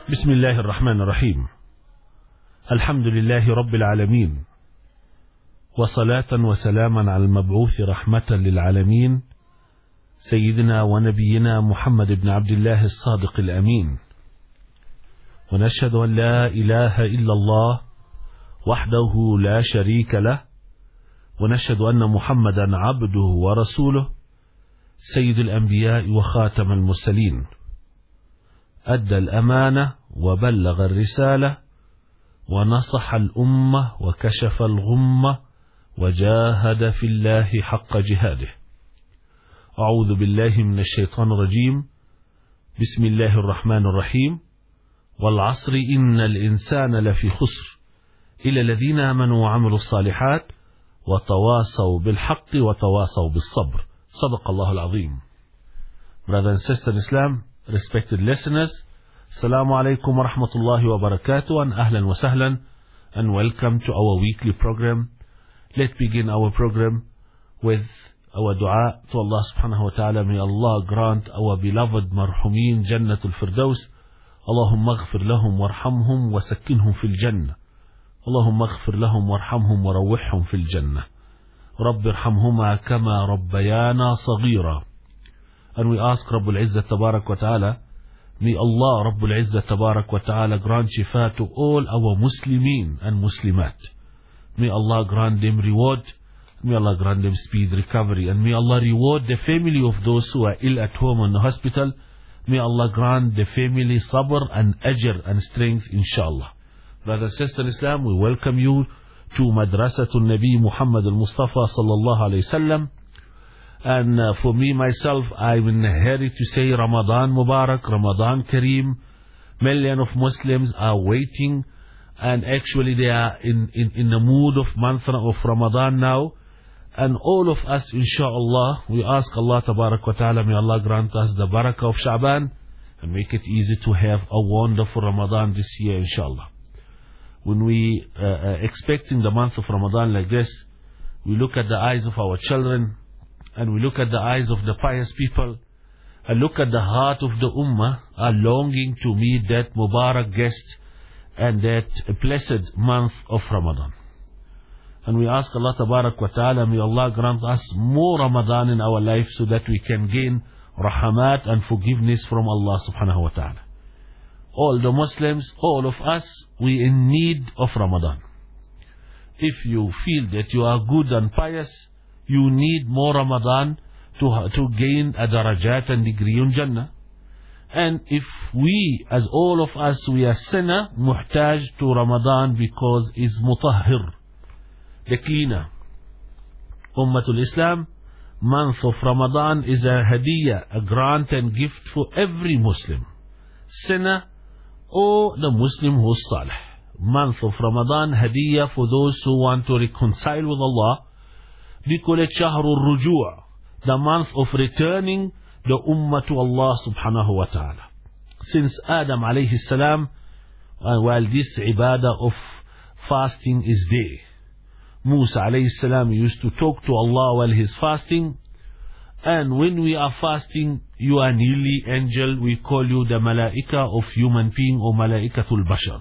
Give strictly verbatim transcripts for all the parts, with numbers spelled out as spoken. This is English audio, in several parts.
بسم الله الرحمن الرحيم. الحمد لله رب العالمين، وصلاة وسلاما على المبعوث رحمة للعالمين سيدنا ونبينا محمد بن عبد الله الصادق الأمين. ونشهد أن لا إله إلا الله وحده لا شريك له، ونشهد أن محمدا عبده ورسوله سيد الأنبياء وخاتم المرسلين، أدى الأمانة وبلغ الرسالة ونصح الأمة وكشف الغمة وجاهد في الله حق جهاده. أعوذ بالله من الشيطان الرجيم. بسم الله الرحمن الرحيم. والعصر إن الإنسان لفي خسر إلا الذين آمنوا وعملوا الصالحات وتواصوا بالحق وتواصوا بالصبر. صدق الله العظيم. Brothers and sisters in Islam, respected listeners, Assalamu alaikum wa rahmatullahi wa barakatuh, and ahlan wa sahlan, and welcome to our weekly program. Let's begin our program with our dua to Allah subhanahu wa ta'ala. May Allah grant our beloved marhumin Jannatul Firdaus. Allahumma aghfir lahum warhamhum wa sakkinhum fil jannah. Allahumma aghfir lahum warhamhum wa rawwihhum fil jannah. Rabbi irhamhuma kama rabbayana saghira. And we ask Rabbul Izzah Tabarak wa Ta'ala, may Allah Rabbul Izzah Tabarak wa Ta'ala grant shifa to all our Muslimin and Muslimat. May Allah grant them reward, may Allah grant them speed recovery, and may Allah reward the family of those who are ill at home in the hospital. May Allah grant the family sabr and ajr and strength, inshallah. Brothers and sisters in Islam, we welcome you to Madrasatul Nabi Muhammad al-Mustafa sallallahu alayhi wasallam. And uh, for me, myself, I'm in a hurry to say Ramadan Mubarak, Ramadan Kareem. Millions of Muslims are waiting, and actually they are in, in, in the mood of month of Ramadan now. And all of us, inshallah, we ask Allah Tabarak wa Ta'ala, may Allah grant us the barakah of Sha'ban and make it easy to have a wonderful Ramadan this year, inshallah. When we uh, uh, expecting the month of Ramadan like this, we look at the eyes of our children, and we look at the eyes of the pious people, and look at the heart of the ummah, are longing to meet that Mubarak guest and that blessed month of Ramadan. And we ask Allah Tabarak wa Ta'ala, may Allah grant us more Ramadan in our life so that we can gain rahamat and forgiveness from Allah subhanahu wa ta'ala. All the Muslims, all of us, we in need of Ramadan. If you feel that you are good and pious, you need more Ramadan to, to gain a darajat and degree in Jannah. And if we, as all of us, we are sinner, muhtaj to Ramadan because it's mutahhir, the cleaner. Ummatul Islam, month of Ramadan is a hadiyah, a grant and gift for every Muslim, sinner or the Muslim who is salih. Month of Ramadan, hadiyah for those who want to reconcile with Allah. We call it Shahrul Rujuu', the month of returning the Ummah to Allah subhanahu wa ta'ala. Since Adam alayhi salam, uh, while this ibadah of fasting is there, Musa alayhi salam used to talk to Allah while he's fasting. And when we are fasting, you are nearly angel. We call you the malaika of human being, or malaikatul bashar.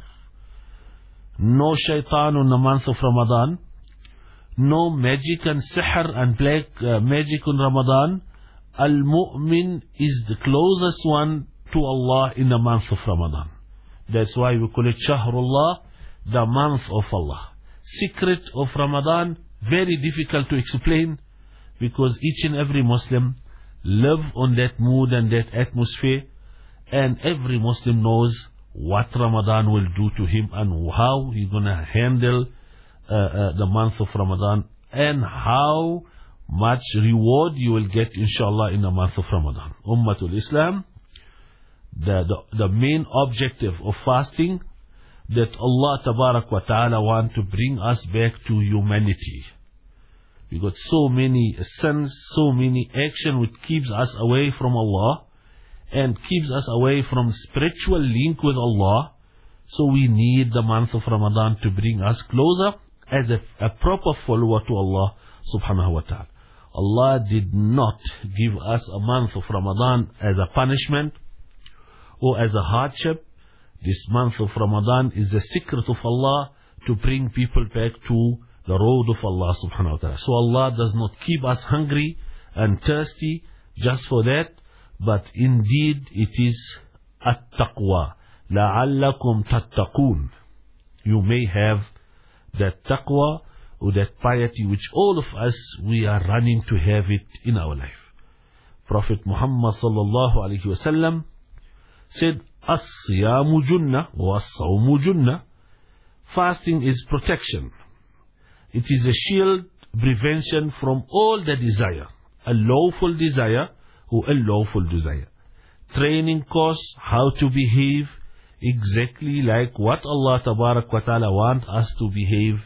No shaitan on the month of Ramadan. No magic and sihr and black uh, magic in Ramadan. Al-Mu'min is the closest one to Allah in the month of Ramadan. That's why we call it Shahrullah, the month of Allah. Secret of Ramadan, very difficult to explain, because each and every Muslim live on that mood and that atmosphere, and every Muslim knows what Ramadan will do to him and how he's going to handle Uh, uh, the month of Ramadan, and how much reward you will get, inshallah, in the month of Ramadan. Ummatul Islam, the, the, the main objective of fasting, that Allah Tabarak wa Ta'ala want to bring us back to humanity. We got so many sins, so many action which keeps us away from Allah and keeps us away from spiritual link with Allah. So we need the month of Ramadan to bring us closer as a, a proper follower to Allah subhanahu wa ta'ala. Allah did not give us a month of Ramadan as a punishment or as a hardship. This month of Ramadan is the secret of Allah to bring people back to the road of Allah subhanahu wa ta'ala. So Allah does not keep us hungry and thirsty just for that, but indeed it is at-taqwa. لَعَلَّكُمْ تَتَّقُونَ. You may have that taqwa or that piety which all of us, we are running to have it in our life. Prophet Muhammad sallallahu alayhi wasallam said, As-siyamu junnah wa as-sawmu junnah. Fasting is protection. It is a shield, prevention from all the desire, a lawful desire or unlawful desire. Training course, how to behave exactly like what Allah Tabarak wa Ta'ala wants us to behave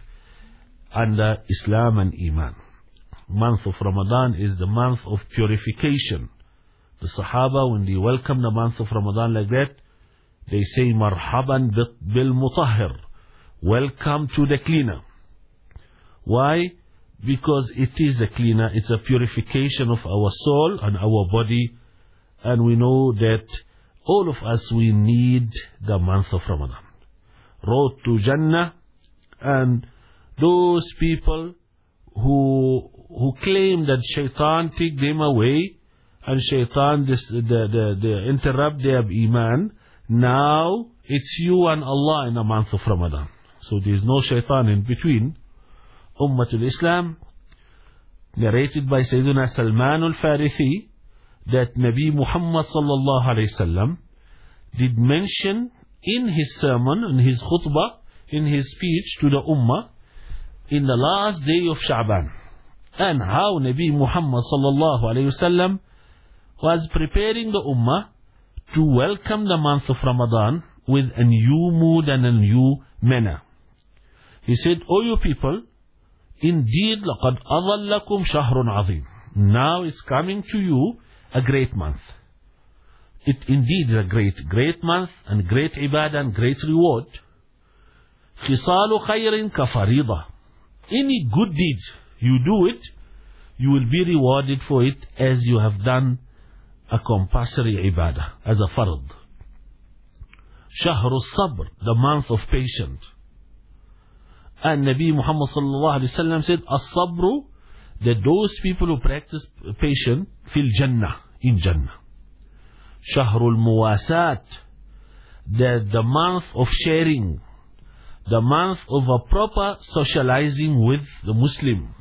under Islam and Iman. Month of Ramadan is the month of purification. The Sahaba, when they welcome the month of Ramadan like that, they say, Marhaban bil mutahhir. Welcome to the cleaner. Why? Because it is a cleaner, it's a purification of our soul and our body. And we know that all of us, we need the month of Ramadan. Road to Jannah. And those people who who claim that shaitan take them away and shaitan this, the, the, the interrupt their iman, now it's you and Allah in the month of Ramadan. So there is no shaitan in between. Ummatul Islam, narrated by Sayyidina Salman al-Farithi, that Nabi Muhammad sallallahu alayhi wasallam did mention in his sermon, in his khutbah, in his speech to the Ummah, in the last day of Sha'ban, and how Nabi Muhammad sallallahu alayhi wasallam was preparing the Ummah to welcome the month of Ramadan with a new mood and a new manner. He said, O you people, indeed لَقَدْ أَظَلَّكُمْ شَهْرٌ عَظِيمٌ. Now it's coming to you a great month. It indeed is a great, great month and great ibadah and great reward. خِصَالُ خَيْرٍ كَفَرِيضَةٍ. Any good deed you do it, you will be rewarded for it as you have done a compulsory ibadah, as a fard. Shahru sabr, the month of patience. And Nabi Muhammad sallallahu alaihi wasallam said, as-sabru, that those people who practice patience, fil jannah, in Jannah. Shahrul muwasat, that the month of sharing, the month of a proper socializing with the Muslim.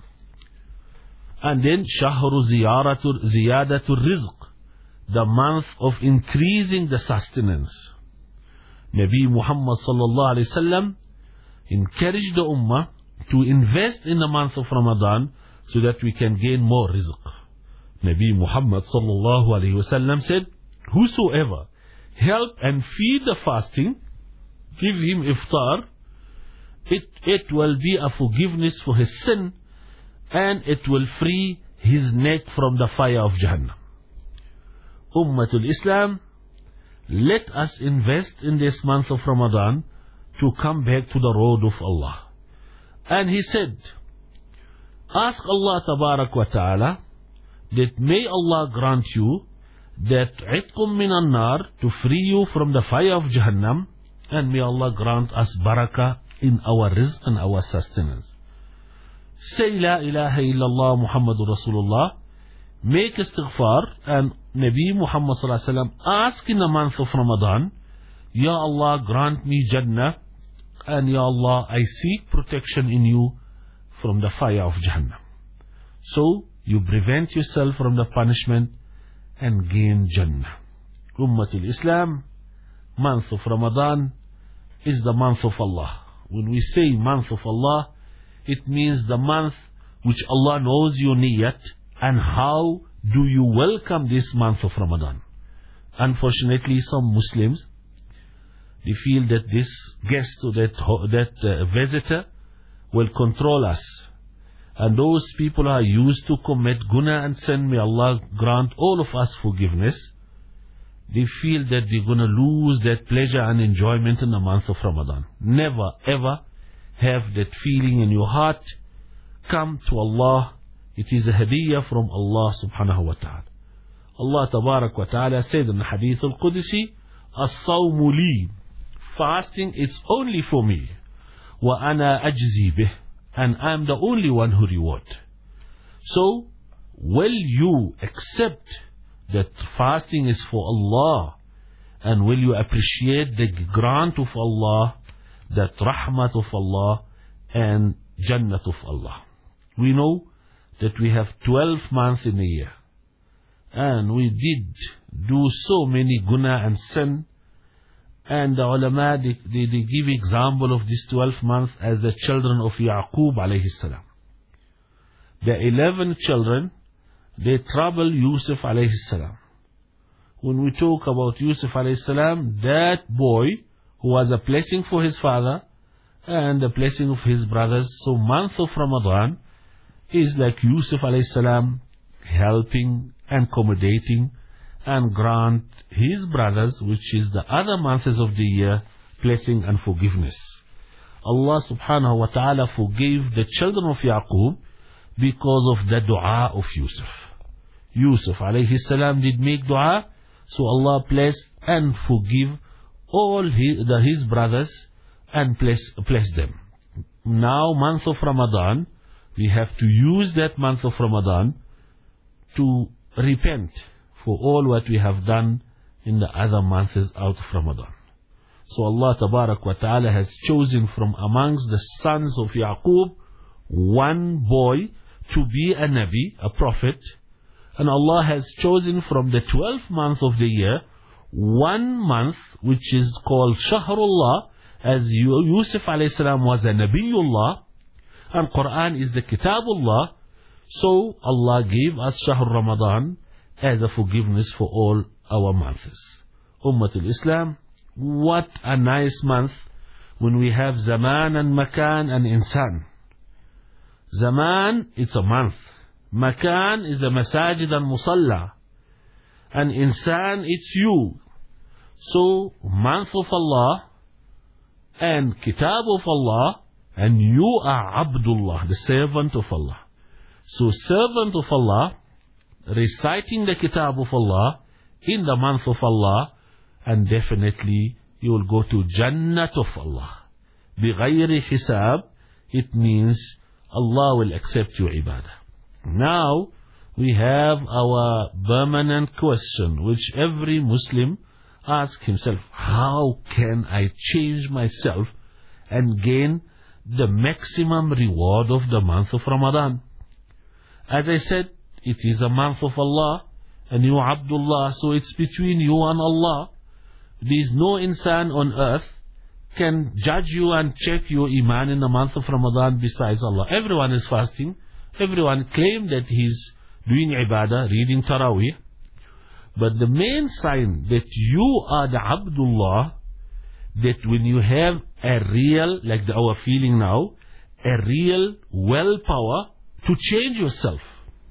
And then Shahru ziyaratul ziyadatul rizq, the month of increasing the sustenance. Nabi Muhammad sallallahu alaihi wasallam encouraged the Ummah to invest in the month of Ramadan so that we can gain more rizq. Nabi Muhammad sallallahu alaihi wasallam said, whosoever help and feed the fasting, give him iftar, it, it will be a forgiveness for his sin, and it will free his neck from the fire of Jahannam. Ummatul Islam, let us invest in this month of Ramadan to come back to the road of Allah. And he said, ask Allah Tabarak wa Ta'ala that may Allah grant you that itqum minan nar, to free you from the fire of Jahannam, and may Allah grant us barakah in our rizq and our sustenance. Say La ilaha illallah Muhammadur Rasulullah, make istighfar, and Nabi Muhammad sallallahu alaihi wasallam ask in the month of Ramadan, Ya Allah, grant me Jannah, and Ya Allah, I seek protection in you from the fire of Jahannam. So you prevent yourself from the punishment and gain Jannah. Ummatul Islam, month of Ramadan is the month of Allah. When we say month of Allah, it means the month which Allah knows your niyat, and how do you welcome this month of Ramadan. Unfortunately, some Muslims, they feel that this guest or that, that uh, visitor will control us. And those people are used to commit guna and sin. May Allah grant all of us forgiveness. They feel that they're going to lose that pleasure and enjoyment in the month of Ramadan. Never ever have that feeling in your heart. Come to Allah. It is a hadiyah from Allah subhanahu wa ta'ala. Allah tabarak wa ta'ala said in the hadith al-Qudsi, As-sawmu li. fasting, it's only for me. وَأَنَا أَجْزِي بِهِ, and I'm the only one who reward. So, will you accept that fasting is for Allah, and will you appreciate the grant of Allah, that rahmat of Allah, and jannat of Allah? We know that we have twelve months in a year, and we did do so many guna and sin, and the ulama, they, they, they give example of these twelve months as the children of Yaqub alayhi salam. The eleven children, they trouble Yusuf alayhi salam. When we talk about Yusuf alayhi salam, that boy who was a blessing for his father and a blessing of his brothers, so month of Ramadan is like Yusuf alayhi salam helping and accommodating and grant his brothers, which is the other months of the year, blessing and forgiveness. Allah subhanahu wa ta'ala forgave the children of Yaqub because of the dua of Yusuf. Yusuf alayhi salam did make dua, so Allah blessed and forgive all his, the, his brothers and bless, bless them. Now, month of Ramadan, we have to use that month of Ramadan to repent for all what we have done in the other months out of Ramadan. So Allah Tabarak wa Ta'ala has chosen from amongst the sons of Yaqub one boy to be a Nabi, a prophet, and Allah has chosen from the twelfth month of the year one month which is called Shahrullah, as Yusuf alayhi salam was a Nabiullah and Quran is the Kitabullah. So Allah gave us Shahr Ramadan as a forgiveness for all our months. Ummatul Islam, what a nice month when we have Zaman and Makan and Insan. Zaman, it's a month. Makan is the Masajid and Musalla. And Insan, it's you. So, month of Allah and Kitab of Allah, and you are Abdullah, the servant of Allah. So, servant of Allah, reciting the Kitab of Allah in the month of Allah, and definitely you will go to Jannat of Allah. بغير hisab, it means Allah will accept your ibadah. Now, we have our permanent question, which every Muslim asks himself, how can I change myself and gain the maximum reward of the month of Ramadan? As I said, it is a month of Allah, and you Abdullah, so it's between you and Allah. There is no insan on earth can judge you and check your iman in the month of Ramadan besides Allah. Everyone is fasting. Everyone claims that he's doing ibadah, reading Taraweeh. But the main sign that you are the Abdullah, that when you have a real, like the, our feeling now, a real willpower to change yourself.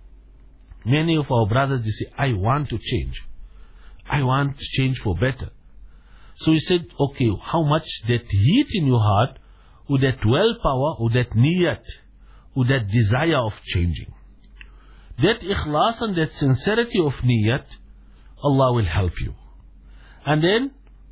Many of our brothers, they say, I want to change. I want to change for better. So he said, okay, how much that heat in your heart, or that willpower, or that niyat, or that desire of changing. That ikhlas and that sincerity of niyat, Allah will help you. And then,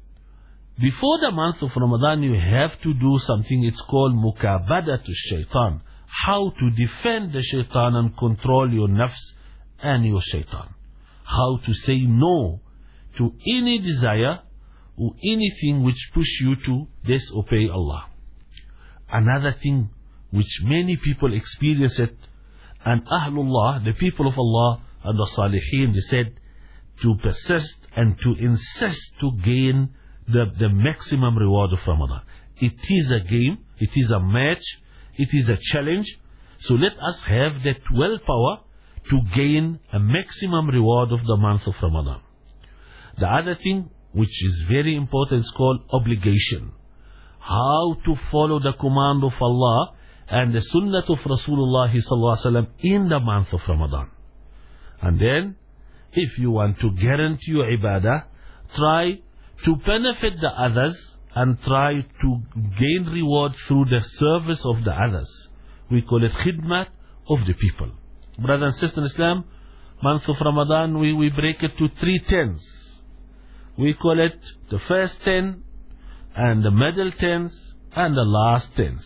before the month of Ramadan, you have to do something, it's called mukabadatu shaitan. How to defend the shaitan and control your nafs and your shaitan. How to say no to any desire or anything which push you to disobey Allah. Another thing which many people experience it, and Ahlullah, the people of Allah and the Salihin, they said to persist and to insist to gain the, the maximum reward of Ramadan. It is a game, it is a match, it is a challenge. So let us have that willpower to gain a maximum reward of the month of Ramadan. The other thing which is very important is called obligation. How to follow the command of Allah and the sunnah of Rasulullah sallallahu alaihi wasallam in the month of Ramadan. And then, if you want to guarantee your ibadah, try to benefit the others and try to gain reward through the service of the others. We call it khidmat of the people. Brothers and sisters in Islam, month of Ramadan, we, we break it to three tens. We call it the first ten, and the middle tenth, and the last tenth.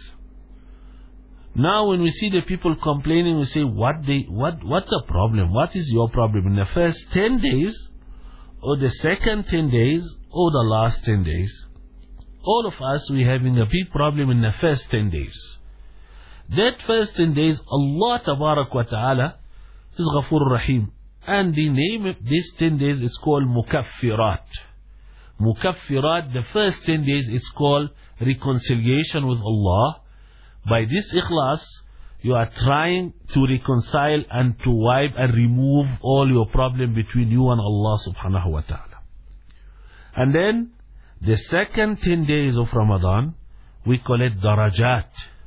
Now when we see the people complaining, we say, what they, what, what's the problem? What is your problem? In the first ten days, or the second ten days, or the last ten days? All of us, we're having a big problem in the first ten days. That first ten days, Allah Tabarak wa Ta'ala is Ghafur Rahim. And the name of these ten days is called Mukaffirat. Mukaffirat, the first ten days is called reconciliation with Allah. By this ikhlas, you are trying to reconcile and to wipe and remove all your problem between you and Allah subhanahu wa ta'ala. And then, the second ten days of Ramadan, we call it darajat.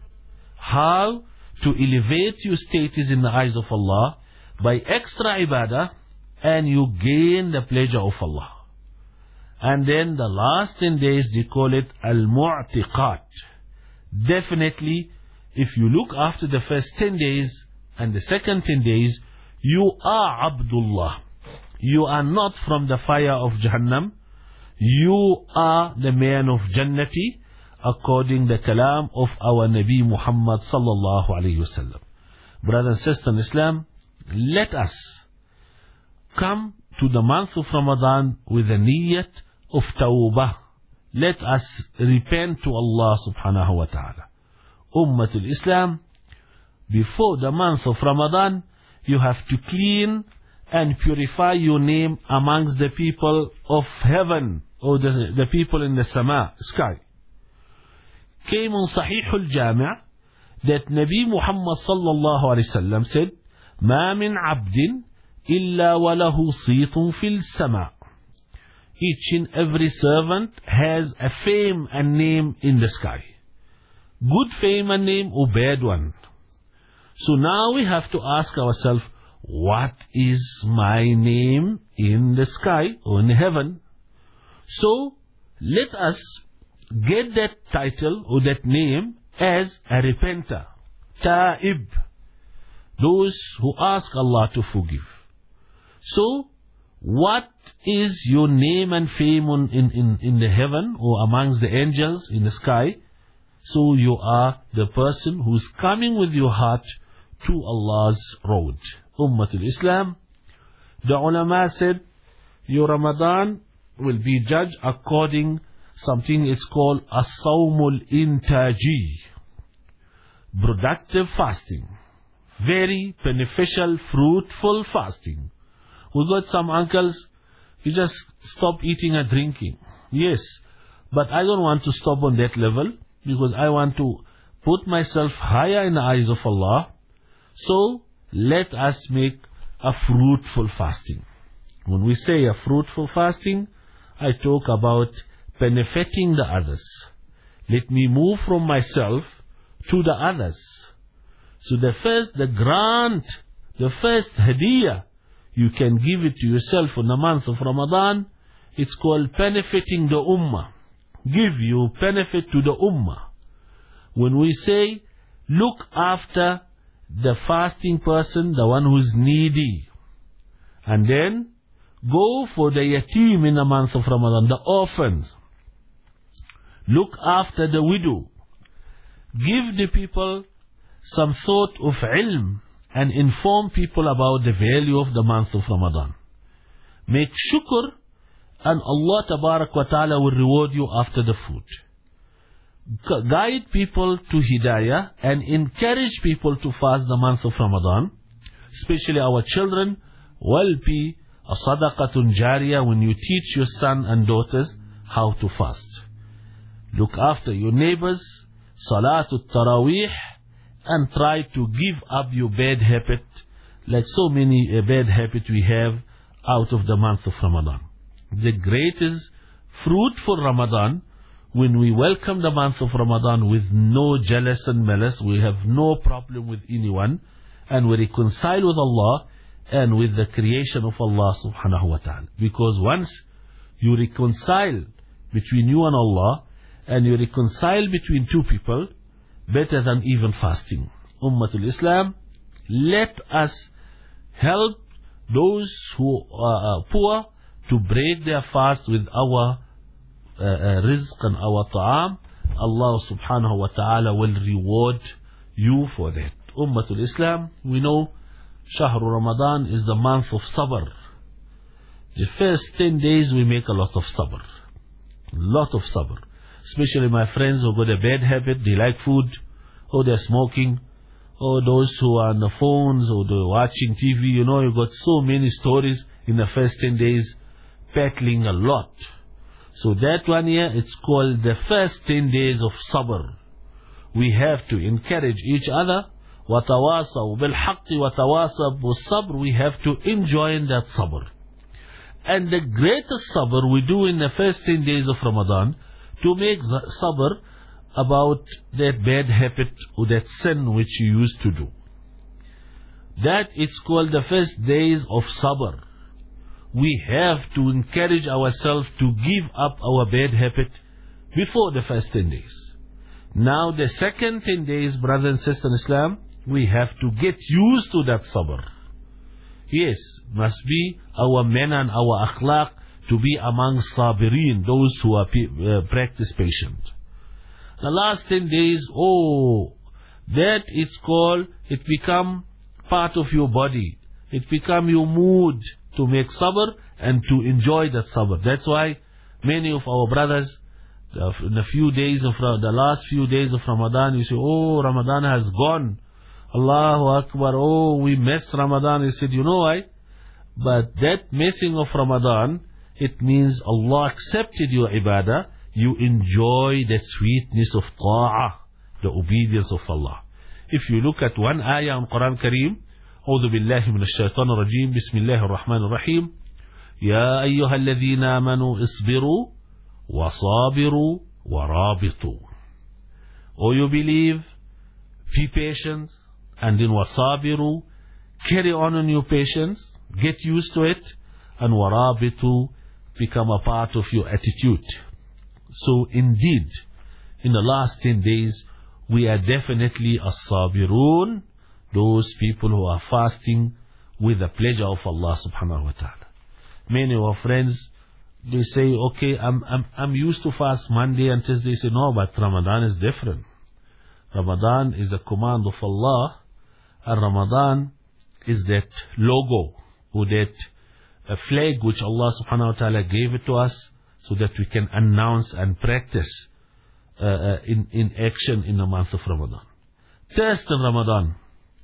How to elevate your status in the eyes of Allah by extra ibadah, and you gain the pleasure of Allah. And then the last ten days, they call it al-mu'tiqat. Definitely, if you look after the first ten days and the second ten days, you are Abdullah. You are not from the fire of Jahannam. You are the man of Jannati, according to the kalam of our Nabi Muhammad sallallahu alayhi wasallam. Brothers and sisters in Islam, let us come to the month of Ramadan with a niyyat of tawbah. Let us repent to Allah subhanahu wa ta'ala. Ummatul Islam, before the month of Ramadan, you have to clean and purify your name amongst the people of heaven, or the, the people in the sama, sky. Came on Sahih al-Jami' that Nabi Muhammad sallallahu alayhi wasallam said, ما من عبد إلا وله صيت في السماء. Each and every servant has a fame and name in the sky. Good fame and name or bad one. So now we have to ask ourselves, what is my name in the sky or in heaven? So let us get that title or that name as a repenter, Ta'ib, those who ask Allah to forgive. So what is your name and fame on, in, in, in the heaven or amongst the angels in the sky? So you are the person who's coming with your heart to Allah's road. Ummatul Islam, the ulama said, your Ramadan will be judged according something it's called as-sawmul intaji, productive fasting, very beneficial, fruitful fasting. We got some uncles, you just stop eating and drinking. Yes, but I don't want to stop on that level, because I want to put myself higher in the eyes of Allah. So let us make a fruitful fasting. When we say a fruitful fasting, I talk about benefiting the others. Let me move from myself to the others. So the first, the grant, the first hadiyah you can give it to yourself in the month of Ramadan, it's called benefiting the ummah. Give you benefit to the ummah. When we say, look after the fasting person, the one who's needy, and then go for the yatim in the month of Ramadan, the orphans. Look after the widow. Give the people some thought of ilm and inform people about the value of the month of Ramadan. Make shukr, and Allah Tabarak wa Ta'ala will reward you after the food. Guide people to hidayah and encourage people to fast the month of Ramadan, especially our children, will be a sadaqatun jariyah when you teach your son and daughters how to fast. Look after your neighbors, salatul taraweeh, and try to give up your bad habit, like so many uh, bad habits we have out of the month of Ramadan. The greatest fruitful Ramadan, when we welcome the month of Ramadan with no jealous and malice, we have no problem with anyone, and we reconcile with Allah and with the creation of Allah subhanahu wa ta'ala. Because once you reconcile between you and Allah, and you reconcile between two people, better than even fasting. Ummatul Islam, let us help those who are poor to break their fast with our uh, uh, rizq and our ta'am, Allah subhanahu wa ta'ala will reward you for that. Ummatul Islam, we know Shahru Ramadan is the month of sabr. The first ten days we make a lot of sabr. Lot of sabr. Especially my friends who got a bad habit, they like food, or they're smoking, or those who are on the phones, or they're watching T V. You know, you got so many stories in the first ten days, battling a lot. So that one here, it's called the first ten days of sabr. We have to encourage each other. وَتَوَاصَوْا بِالْحَقِّ وَتَوَاصَوْا بِالصَّبْرِ. We have to enjoy that sabr. And the greatest sabr we do in the first ten days of Ramadan, to make sabr about that bad habit or that sin which you used to do. That it's called the first days of sabr. We have to encourage ourselves to give up our bad habit before the first ten days. Now the second ten days, brothers and sisters in Islam, we have to get used to that sabr. Yes, must be our manner and our akhlaq to be among sabirin, those who are uh, practice patient. The last ten days, oh, that it's called, it become part of your body. It become your mood to make sabr and to enjoy that sabr. That's why many of our brothers, in a few days of the last few days of Ramadan, you say, oh, Ramadan has gone. Allahu Akbar, oh, we missed Ramadan. He said, you know why? But that missing of Ramadan, it means Allah accepted your ibadah. You enjoy the sweetness of ta'ah, the obedience of Allah. If you look at one ayah in Quran Kareem, أعوذ بالله من الشيطان الرجيم بسم الله الرحمن الرحيم يا أيها الذين آمنوا اصبروا وصابروا ورابطوا. Oh, you believe, be patient, and then wasabiru, carry on in your patience, get used to it, and warabitu, become a part of your attitude. So indeed, in the last ten days, we are definitely as-sabirun, those people who are fasting with the pleasure of Allah subhanahu wa ta'ala. Many of our friends, they say, okay, I'm, I'm, I'm used to fast Monday and Tuesday. They say, no, but Ramadan is different. Ramadan is a command of Allah, and Ramadan is that logo, or that a flag which Allah subhanahu wa ta'ala gave it to us, so that we can announce and practice uh, uh, in, in action in the month of Ramadan. Thirst in Ramadan.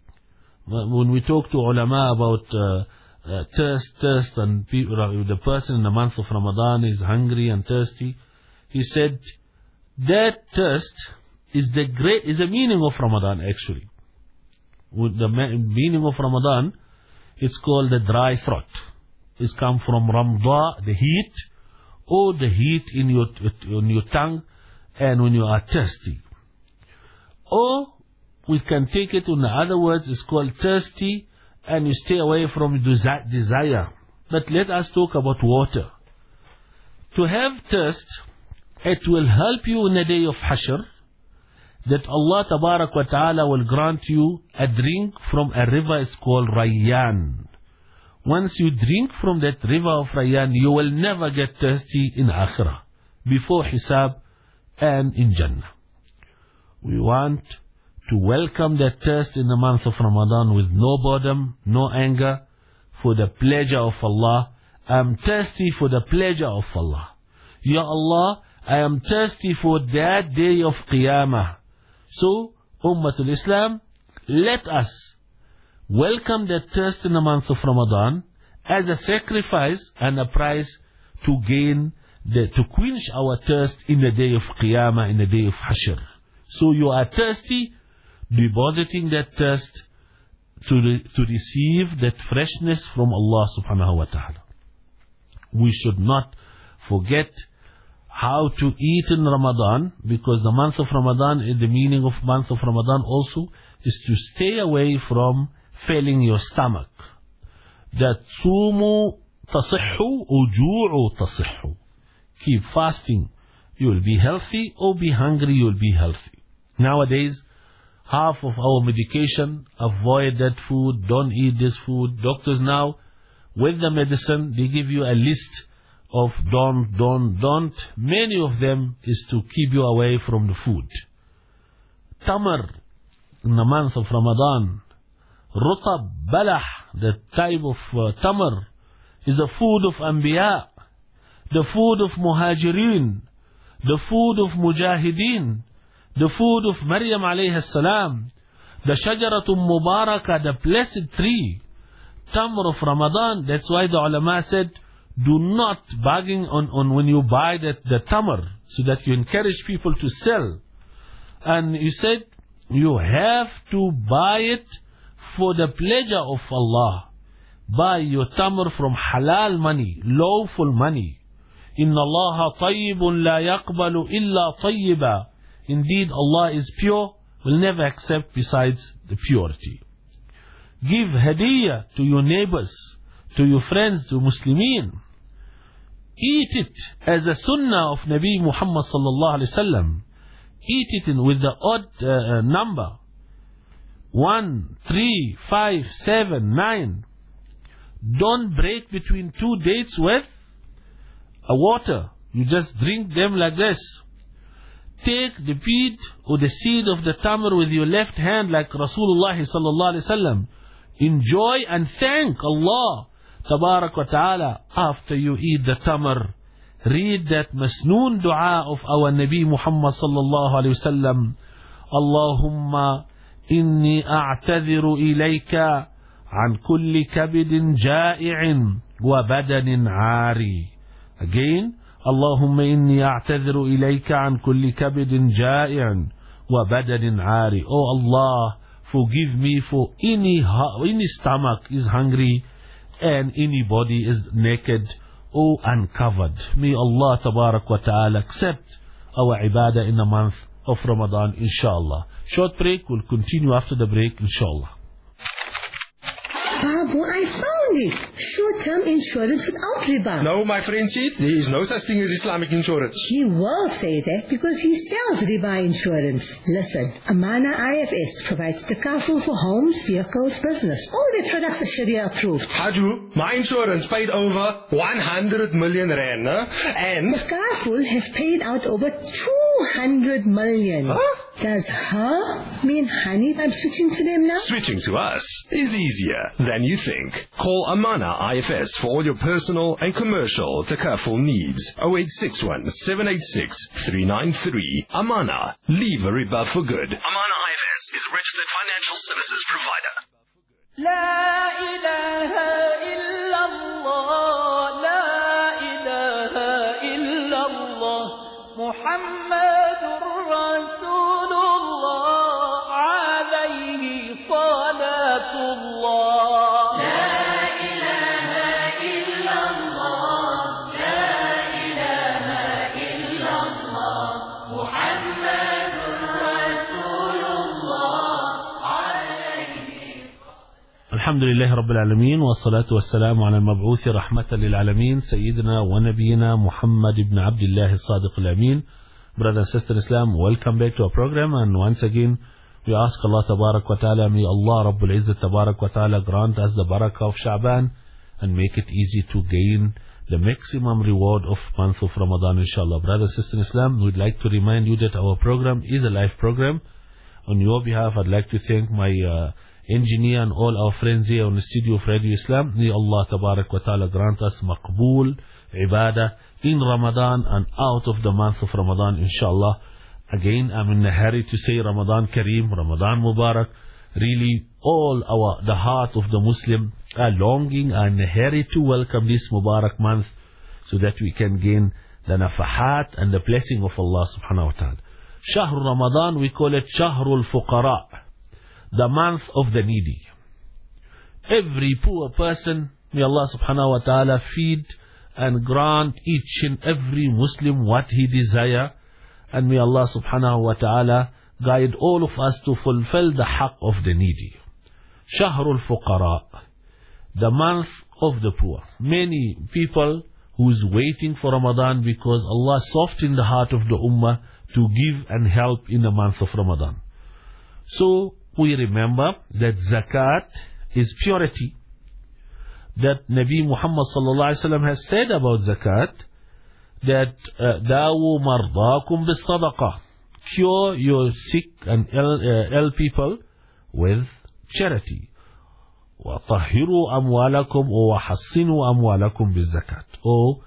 When we talk to ulama about uh, uh, thirst, thirst, and people, the person in the month of Ramadan is hungry and thirsty, he said that thirst is the great is the meaning of Ramadan actually. With the meaning of Ramadan, it's called the dry throat. It's come from Ramda, the heat, or the heat in your in your tongue, and when you are thirsty. Or we can take it in other words, it's called thirsty, and you stay away from desire. But let us talk about water. To have thirst, it will help you in the day of Hashr, that Allah Tabarak wa Ta'ala will grant you a drink from a river. It's called Rayyan. Once you drink from that river of Rayyan, you will never get thirsty in Akhirah, before Hisab and in Jannah. We want to welcome that thirst in the month of Ramadan with no boredom, no anger, for the pleasure of Allah. I am thirsty for the pleasure of Allah. Ya Allah, I am thirsty for that day of Qiyamah. So, Ummatul Islam, let us welcome that thirst in the month of Ramadan as a sacrifice and a prize to gain, the, to quench our thirst in the day of Qiyamah, in the day of Hashr. So you are thirsty, depositing that thirst to, re, to receive that freshness from Allah subhanahu wa ta'ala. We should not forget how to eat in Ramadan, because the month of Ramadan, the meaning of month of Ramadan also is to stay away from filling your stomach. That sumu tasihhu, uju'u tasihhu. Keep fasting, you will be healthy, or be hungry, you will be healthy. Nowadays, half of our medication, avoid that food, don't eat this food. Doctors now, with the medicine, they give you a list of don't, don't, don't, many of them is to keep you away from the food. Tamar, in the month of Ramadan, rutab, balah, the type of uh, tamar, is the food of Anbiya, the food of Muhajirin, the food of Mujahideen, the food of Maryam alayhi salam, the Shajaratum Mubarakah, the blessed tree, Tamr of Ramadan. That's why the ulama said, do not bargain on, on when you buy that, the Tamr, so that you encourage people to sell. And you said, you have to buy it for the pleasure of Allah. Buy your Tamr from halal money, lawful money. Inna Allah tayyibun la yaqbalu illa tayyiba. Indeed, Allah is pure, will never accept besides the purity. Give hadiyah to your neighbors, to your friends, to Muslimin. Eat it as a sunnah of Nabi Muhammad sallallahu alaihi wasallam. Eat it in with the odd uh, number. One, three, five, seven, nine. Don't break between two dates with a water. You just drink them like this. Take the bead or the seed of the tamar with your left hand like Rasulullah sallallahu alaihi wasallam. Enjoy and thank Allah tabarak wa ta'ala after you eat the tamar. Read that masnoon dua of our Nabi Muhammad sallallahu alaihi wasallam. Allahumma inni a'tadhiru ilayka an kulli kabidin ja'i'in wa badanin 'ari. Again, Allahumma inni a'tadhiru ilayka an kulli kabidin ja'i'in wa badanin 'ari. Oh Allah, forgive me for any any stomach is hungry and any body is naked or uncovered. May Allah tabarak wa ta'ala accept our ibadah in the month of Ramadan, inshallah. Short break, we'll continue after the break, inshallah. Babu, I found it. Short-term insurance without riba. No, my friend said there is no such thing as Islamic insurance. He will say that because he sells riba insurance. Listen, Amana I F S provides takaful for homes, vehicles, business. All their products are Sharia approved. Haju, my insurance paid over one hundred million rand, huh? And Takaful has paid out over two hundred million. Huh? Does her mean honey I'm switching to them now? Switching to us is easier than you think. Call Amana I F S for all your personal and commercial takaful needs. oh eight six one, seven eight six, three nine three. Amana, leave a riba for good. Amana I F S is a registered financial services provider. La ilaha illallah, la ilaha illallah, Muhammadur Rasulullah, alayhi salatullah. الحمد لله رب العالمين والصلاة والسلام على المبعوث رحمة للعالمين سيدنا ونبينا محمد بن عبد الله الصادق الأمين. Brother and sister Islam, welcome back to our program, and once again we ask Allah Tabarak wa Ta'ala, may Allah Rabbul Izzat Tabarak wa Ta'ala grant us the barakah of Sha'ban and make it easy to gain the maximum reward of month of Ramadan, inshallah. Brother and sister Islam, we'd like to remind you that our program is a live program. On your behalf, I'd like to thank my uh, engineer and all our friends here on the studio of Radio Islam. May Allah Tabarak wa Ta'ala grant us maqbool, ibadah in Ramadan and out of the month of Ramadan, inshallah. Again, I'm in a hurry to say Ramadan Kareem, Ramadan Mubarak. Really, all our the heart of the Muslim are longing and in a hurry to welcome this Mubarak month so that we can gain the nafahat and the blessing of Allah subhanahu wa ta'ala. Shahr Ramadan, we call it Shahrul Fuqara, the month of the needy. Every poor person, may Allah subhanahu wa ta'ala feed and grant each and every Muslim what he desire, and may Allah subhanahu wa ta'ala guide all of us to fulfill the haqq of the needy. Shahrul Fuqara, the month of the poor. Many people who's waiting for Ramadan because Allah softened the heart of the ummah to give and help in the month of Ramadan. So we remember that zakat is purity. that Nabi Muhammad sallallahu alaihi wasallam has said about zakat, that dawu mardakum bis sadaqah, cure your sick and ill, uh, ill people with charity. Wa tahhiru amwalakum wa hassinu amwalakum biz zakat, or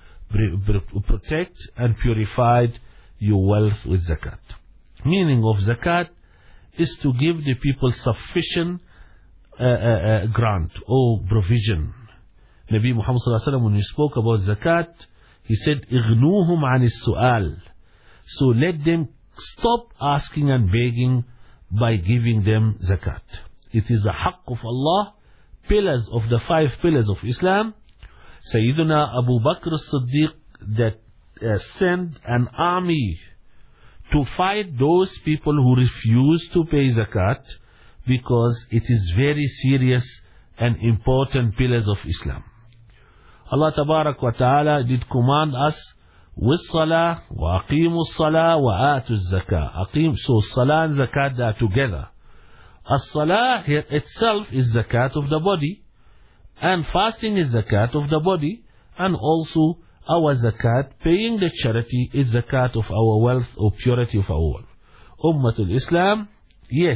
protect and purify your wealth with zakat. Meaning of zakat is to give the people sufficient uh, uh, uh, grant or provision. Nabi Muhammad sallallahu alaihi wasallam, when he spoke about zakat, he said, "Ignuhum anis su'al." So let them stop asking and begging by giving them zakat. It is the haqq of Allah, pillars of the five pillars of Islam. Sayyidina Abu Bakr as-Siddiq that uh, sent an army to fight those people who refuse to pay zakat, because it is very serious and important pillars of Islam. Allah Tabarak wa Ta'ala did command us with salah, wa aqimu salah wa atu zakah. Aqim, so salah and zakat are together. As-salah here itself is zakat of the body, and fasting is zakat of the body, and also our zakat, paying the charity, is zakat of our wealth or purity of our wealth. Ummatul Islam, yes,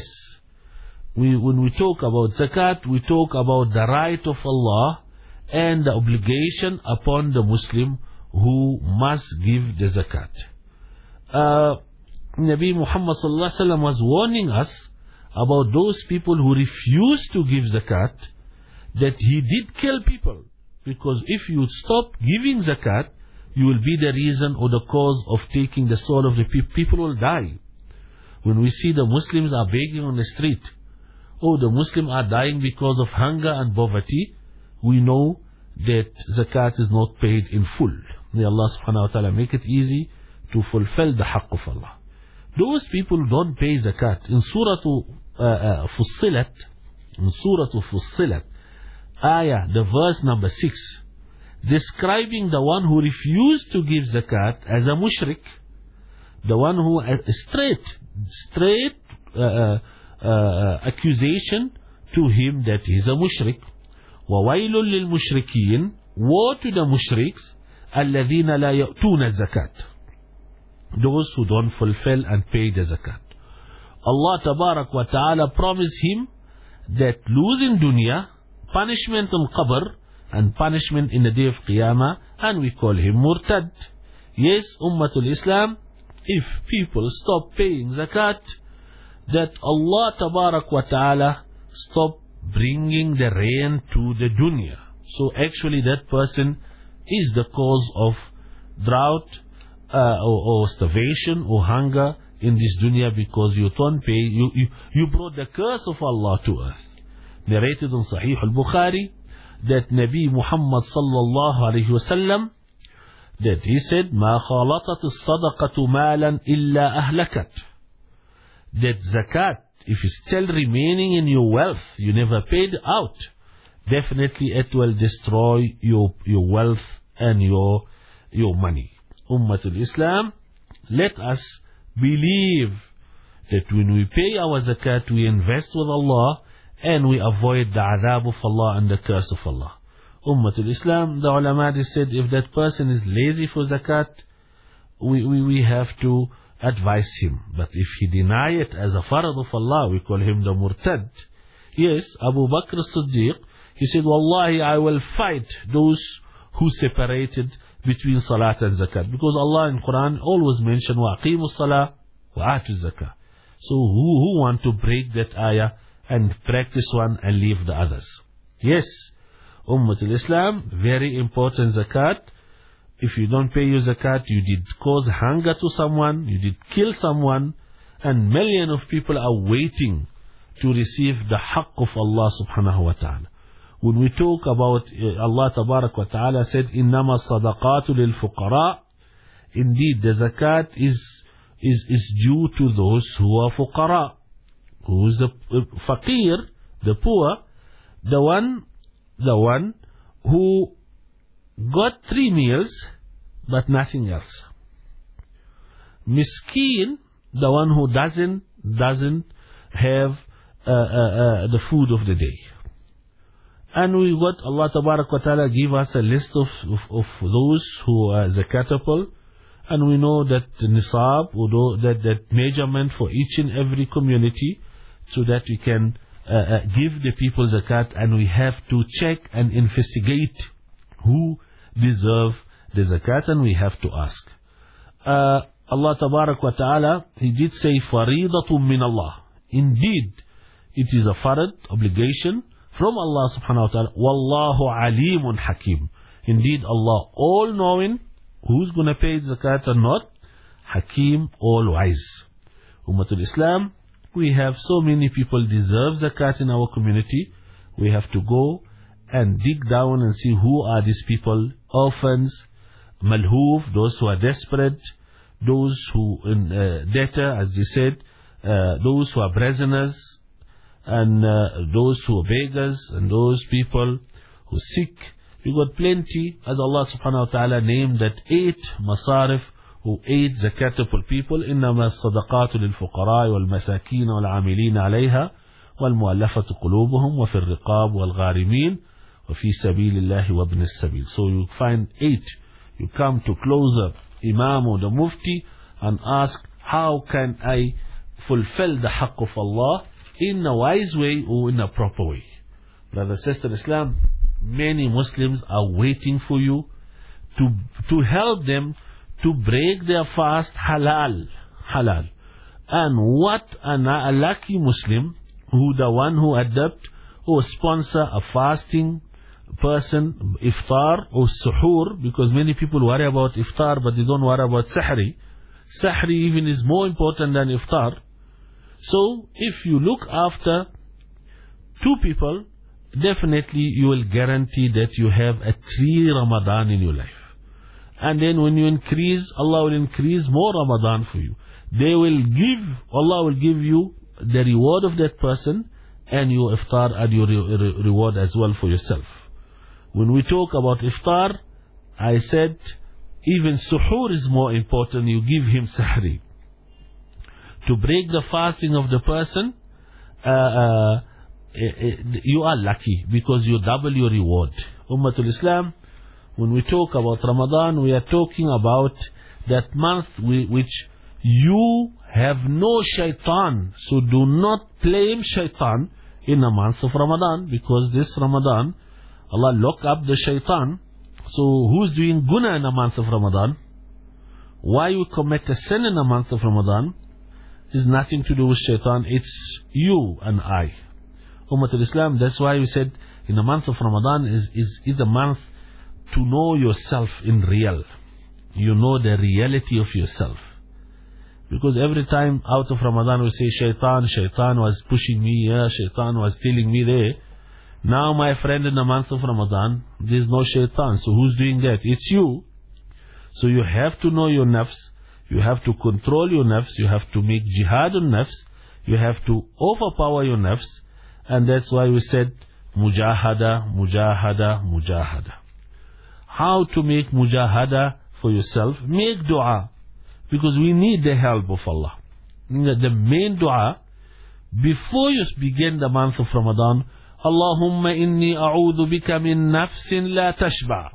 we, when we talk about zakat, we talk about the right of Allah and the obligation upon the Muslim who must give the zakat. Uh, Nabi Muhammad sallallahu alaihi wasallam was warning us about those people who refuse to give zakat, that he did kill people. Because if you stop giving zakat, you will be the reason or the cause of taking the soul of the people. People will die. When we see the Muslims are begging on the street, or the Muslims are dying because of hunger and poverty, we know that zakat is not paid in full. May Allah subhanahu wa ta'ala make it easy to fulfill the haqq of Allah. Those people don't pay zakat. In Surah uh, uh, Fussilat, in Surah Fussilat, ayah, the verse number six, describing the one who refused to give zakat as a mushrik, the one who uh, straight, straight uh, uh, uh, accusation to him that he is a mushrik. وَوَيْلٌ لِلْمُشْرِكِينَ, woe to the mushriks, الَّذِينَ لَا يَؤْتُونَ الزَّكَاةِ, those who don't fulfill and pay the zakat. Allah Tabarak wa Ta'ala promised him that losing dunya, punishment in qabr, and punishment in the day of Qiyamah, and we call him murtad. Yes, Ummatul Islam, if people stop paying zakat, that Allah Tabarak wa Ta'ala stop bringing the rain to the dunya. So actually that person is the cause of drought uh, or, or starvation or hunger in this dunya, because you don't pay, you, you, you brought the curse of Allah to earth. Narrated in Sahih al-Bukhari that Nabi Muhammad sallallahu alayhi wa sallam, that he said, مَا خَالَطَتِ الصَّدَقَةُ مَالًا إِلَّا أَهْلَكَتْ, that zakat, if it's still remaining in your wealth, you never paid out, definitely it will destroy your, your wealth and your, your money. Ummatul Islam, let us believe that when we pay our zakat, we invest with Allah, and we avoid the adhab of Allah and the curse of Allah. Ummatul Islam, the ulama said, if that person is lazy for zakat, we, we, we have to advise him. But if he deny it as a farad of Allah, we call him the murtad. Yes, Abu Bakr as-Siddiq, he said, Wallahi, I will fight those who separated between salat and zakat. Because Allah in Quran always mentioned, wa aqimu salah wa atu zakah. So who, who want to break that ayah and practice one and leave the others? Yes, Ummatul Islam, very important zakat. If you don't pay your zakat, you did cause hunger to someone, you did kill someone, and millions of people are waiting to receive the haqq of Allah subhanahu wa ta'ala. When we talk about uh, Allah Tabarak wa Ta'ala said, إِنَّمَا الصَّدَقَاتُ لِلْفُقَرَاءِ, indeed the zakat is, is, is due to those who are fuqara, who is the uh, faqir, the poor, the one, the one who got three meals but nothing else. Miskin, the one who doesn't, doesn't have uh, uh, uh, the food of the day. And we got Allah Tabarak wa Ta'ala give us a list of, of, of those who are zakatable. And we know that nisab, that, that measurement for each and every community, so that we can uh, uh, give the people zakat, and we have to check and investigate who deserve the zakat, and we have to ask. Uh, Allah Tabarak wa Ta'ala, He did say, faridatum min Allah. Indeed, it is a farad, obligation, from Allah subhanahu wa ta'ala. Wallahu alimun hakim. Indeed, Allah all-knowing, who's going to pay zakat or not, Hakim, all-wise. Ummatul Islam, we have so many people deserve zakat in our community. We have to go and dig down and see who are these people. Orphans, malhoof, those who are desperate, those who in uh, debtor, as they said, uh, those who are prisoners, and uh, those who are beggars, and those people who are sick. We got plenty, as Allah subhanahu wa ta'ala named that eight masarif, who eight zakatable people. إنما الصدقات للفقراء والمساكين والعاملين عليها والمؤلفة قلوبهم وفي الرقاب والغارمين وفي سبيل الله وابن السبيل. So you find eight. You come to closer Imam or the Mufti and ask, how can I fulfill the haqq of Allah in a wise way or in a proper way? Brother, sister Islam, many Muslims are waiting for you to to help them to break their fast halal. Halal. And what an, a lucky Muslim who the one who adapt or sponsor a fasting person, iftar or suhoor, because many people worry about iftar but they don't worry about sahri. Sahri even is more important than iftar. So if you look after two people, definitely you will guarantee that you have a three Ramadan in your life. And then when you increase, Allah will increase more Ramadan for you. They will give, Allah will give you the reward of that person, and your iftar and your re re reward as well for yourself. When we talk about iftar, I said even suhoor is more important. You give him sahri. To break the fasting of the person, uh, uh, you are lucky because you double your reward. Ummatul Islam, when we talk about Ramadan, we are talking about that month which you have no shaitan. So do not blame shaitan in the month of Ramadan, because this Ramadan, Allah lock up the shaitan. So who's doing guna in the month of Ramadan? Why you commit a sin in the month of Ramadan? It's nothing to do with shaitan. It's you and I. Ummatul Islam, that's why we said in the month of Ramadan is, is, is a month to know yourself in real. You know the reality of yourself. Because every time out of Ramadan we say shaitan, shaitan was pushing me here, shaitan was telling me there. Now my friend, in the month of Ramadan, there is no shaitan. So who's doing that? It's you. So you have to know your nafs. You have to control your nafs. You have to make jihad on nafs. You have to overpower your nafs. And that's why we said mujahada, mujahada, mujahada. How to make mujahada for yourself? Make dua. Because we need the help of Allah. The main dua, before you begin the month of Ramadan, Allahumma inni a'udhu bika min nafsin la tashba'.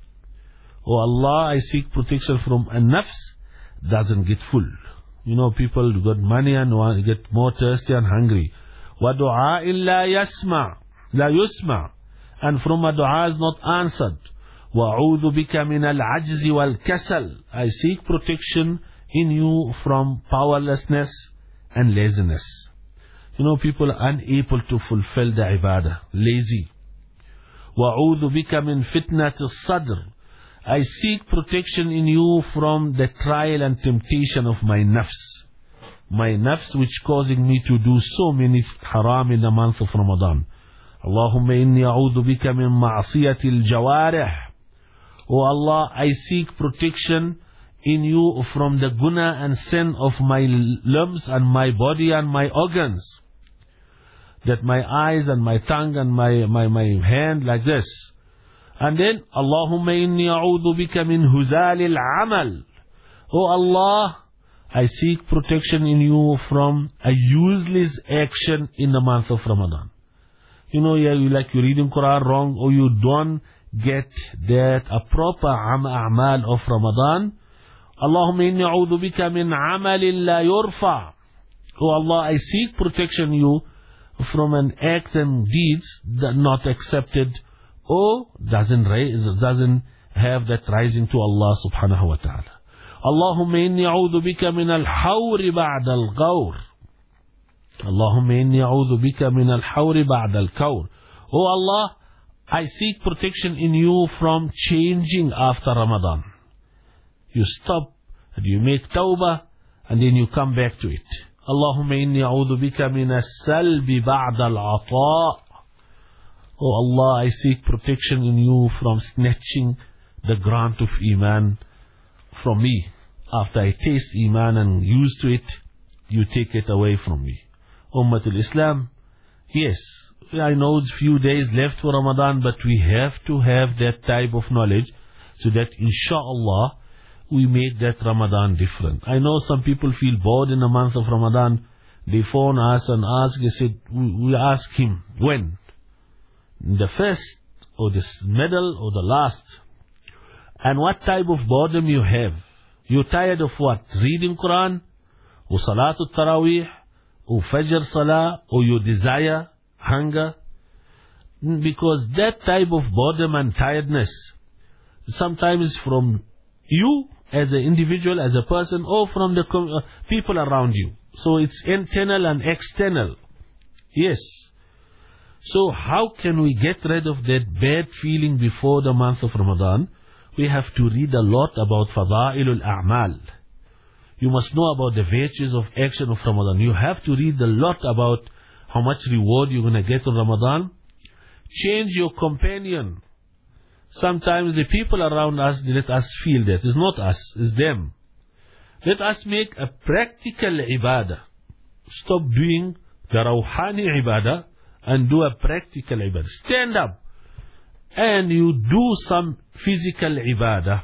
Oh Allah, I seek protection from a nafs doesn't get full. You know, people got money and want to get more thirsty and hungry. Wa du'a illa yasma' la yusma'. And from a dua is not answered. Wa a'udhu bika min al-ajzi wal kasal. I seek protection in you from powerlessness and laziness. You know, people are unable to fulfill the ibadah, lazy. وَأَعُوذُ بِكَ مِنْ فِتْنَةِ الصَّدْرِ. I seek protection in you from the trial and temptation of my nafs. My nafs which causing me to do so many haram in the month of Ramadan. Allahumma inni a'udhu bika min ma'asiyati al-jawarih. Oh Allah, I seek protection in you from the guna and sin of my limbs and my body and my organs. That my eyes and my tongue and my, my, my hand like this. And then, Allahumma inni a'udhu bika min huzali al-amal. Oh Allah, I seek protection in you from a useless action in the month of Ramadan. you know, you like you're reading Quran wrong, or you don't get that a proper a'mal of Ramadan. Allahumma inni a'udhu bika min amalin la yurfa. Oh Allah, I seek protection you from an act and deeds that not accepted, or doesn't doesn't have that rising to Allah subhanahu wa ta'ala. Allahumma inni a'udhu bika min al-hawri ba'da al-ghawr. Allahumma inni a'udhu bika min al-hawri ba'da al-kawr. Oh Allah, I seek protection in you from changing after Ramadan. You stop and you make tawbah and then you come back to it. Allahumma inni a'udhu bika min as-salbi ba'da al-ata'. Oh Allah, I seek protection in you from snatching the grant of Iman from me. After I taste Iman and used to it, you take it away from me. Ummatul Islam, yes, I know it's few days left for Ramadan, but we have to have that type of knowledge so that inshallah we make that Ramadan different. I know some people feel bored in the month of Ramadan. They phone us and ask, they said, we ask him, when? The first, or the middle, or the last? And what type of boredom you have? You're tired of what? Reading Quran? Or Salatul Taraweeh? Or Fajr Salah? Or your desire? Hunger? Because that type of boredom and tiredness sometimes from you as an individual, as a person, or from the uh, people around you. So it's internal and external. Yes. So how can we get rid of that bad feeling before the month of Ramadan? We have to read a lot about Fada'ilul A'mal. You must know about the virtues of action of Ramadan. You have to read a lot about how much reward you're going to get in Ramadan. Change your companion. Sometimes the people around us, they let us feel that. It's not us, it's them. Let us make a practical ibadah. Stop doing the rawhani ibadah and do a practical ibadah. Stand up and you do some physical ibadah.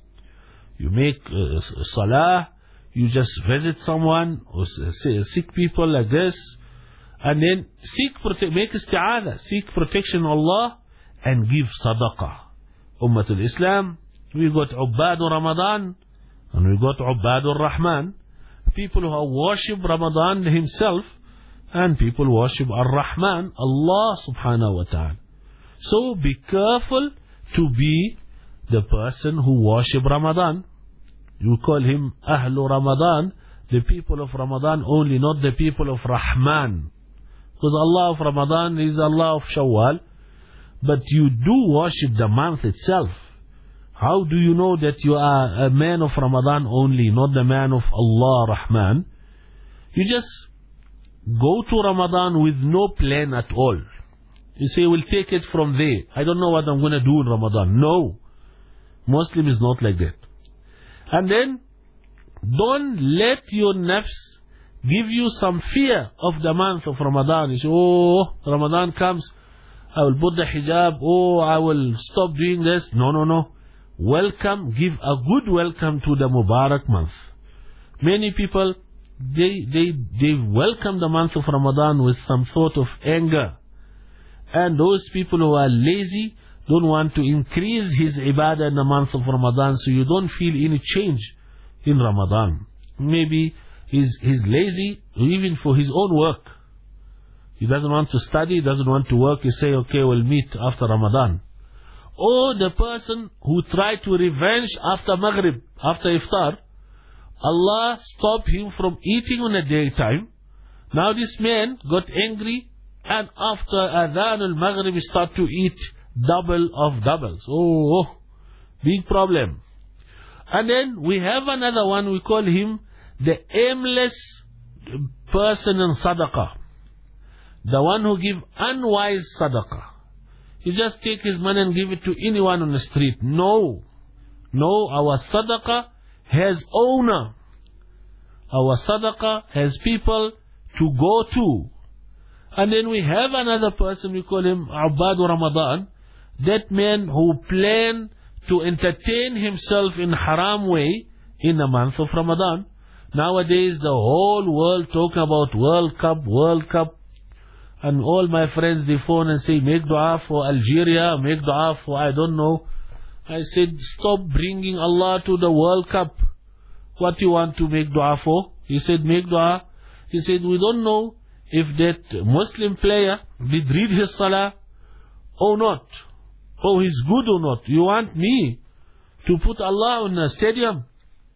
You make uh, salah, you just visit someone or sick people like this, and then seek prote- make isti'adah, seek protection of Allah, and give sadaqah. Ummatul Islam, we got Ubbadu Ramadan and we got Ubbadu Rahman, people who worship Ramadan himself, and people worship Ar-Rahman, Allah subhanahu wa ta'ala. So be careful to be the person who worship Ramadan. You call him Ahlu Ramadan, the people of Ramadan only, not the people of Rahman. Because Allah of Ramadan is Allah of Shawwal, but you do worship the month itself. How do you know that you are a man of Ramadan only, not the man of Allah Rahman? You just go to Ramadan with no plan at all. You say, we'll take it from there. I don't know what I'm going to do in Ramadan. No. Muslim is not like that. And then, don't let your nafs give you some fear of the month of Ramadan. You say, oh, Ramadan comes, I will put the hijab, oh, I will stop doing this. No, no, no. Welcome, give a good welcome to the Mubarak month. Many people, they, they, they welcome the month of Ramadan with some sort of anger. And those people who are lazy don't want to increase his ibadah in the month of Ramadan, so you don't feel any change in Ramadan. Maybe he's, he's lazy even for his own work. He doesn't want to study, doesn't want to work. He say, okay, we'll meet after Ramadan. Or the person who tried to revenge after Maghrib, after Iftar, Allah stopped him from eating on the daytime. Now this man got angry, and after Adhan al-Maghrib he started to eat double of doubles. Oh, big problem. And then we have another one, we call him the aimless person in sadaqah. The one who give unwise sadaqah. You just take his money and give it to anyone on the street. No. No, our sadaqah has owner. Our sadaqah has people to go to. And then we have another person, we call him Ubbadu Ramadan. That man who plan to entertain himself in haram way in the month of Ramadan. Nowadays the whole world talking about World Cup, World Cup. and all my friends they phone and say, make dua for Algeria, make dua for I don't know. I said, stop bringing Allah to the World Cup. What you want to make dua for? He said, make dua. He said, we don't know if that Muslim player did read his salah or not. Oh, he's good or not. You want me to put Allah in a stadium?